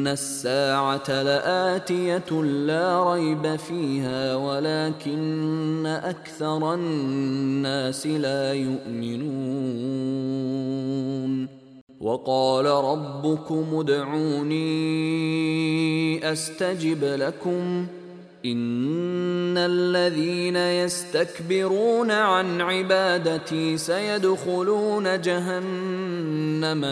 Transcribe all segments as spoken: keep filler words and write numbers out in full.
الساعة لآتية لا ريب فيها ولكن أكثر الناس لا يؤمنون وقال ربكم ادعوني أستجب لكم إن الذين يستكبرون عن عبادتي سيدخلون جهنم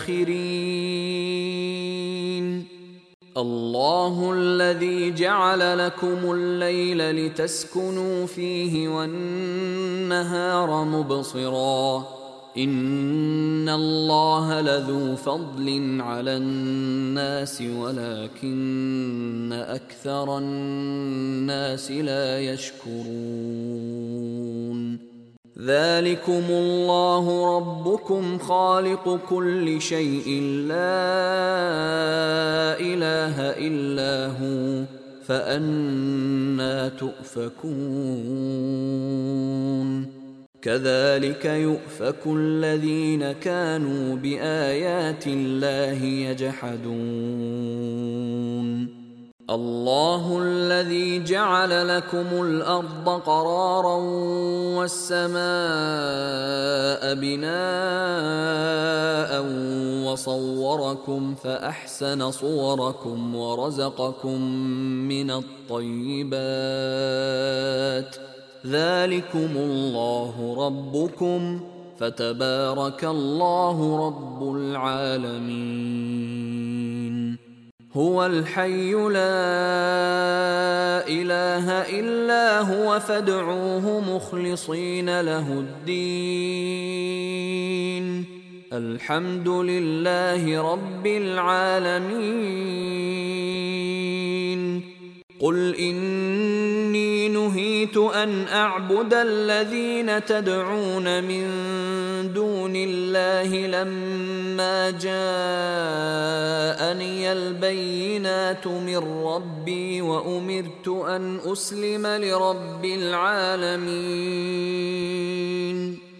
داخرين الله الذي جعل لكم الليل لتسكنوا فيه والنهار مبصرا إن الله لذو فضل على الناس ولكن أكثر الناس لا يشكرون ذلكم الله ربكم خالق كل شيء لا إله إلا هو فأنى تؤفكون كذلك يؤفك الذين كانوا بآيات الله يجحدون الله الذي جعل لكم الأرض قرارا والسماء بناء وصوركم فأحسن صوركم ورزقكم من الطيبات ذلكم الله ربكم فتبارك الله رب العالمين هو الحي لا إله إلا هو فادعوه مخلصين له الدين الحمد لله رب العالمين قل إني نهيت أن أعبد الذين تدعون من دون الله لما جاءني البينات من ربي وأمرت أن أسلم لرب العالمين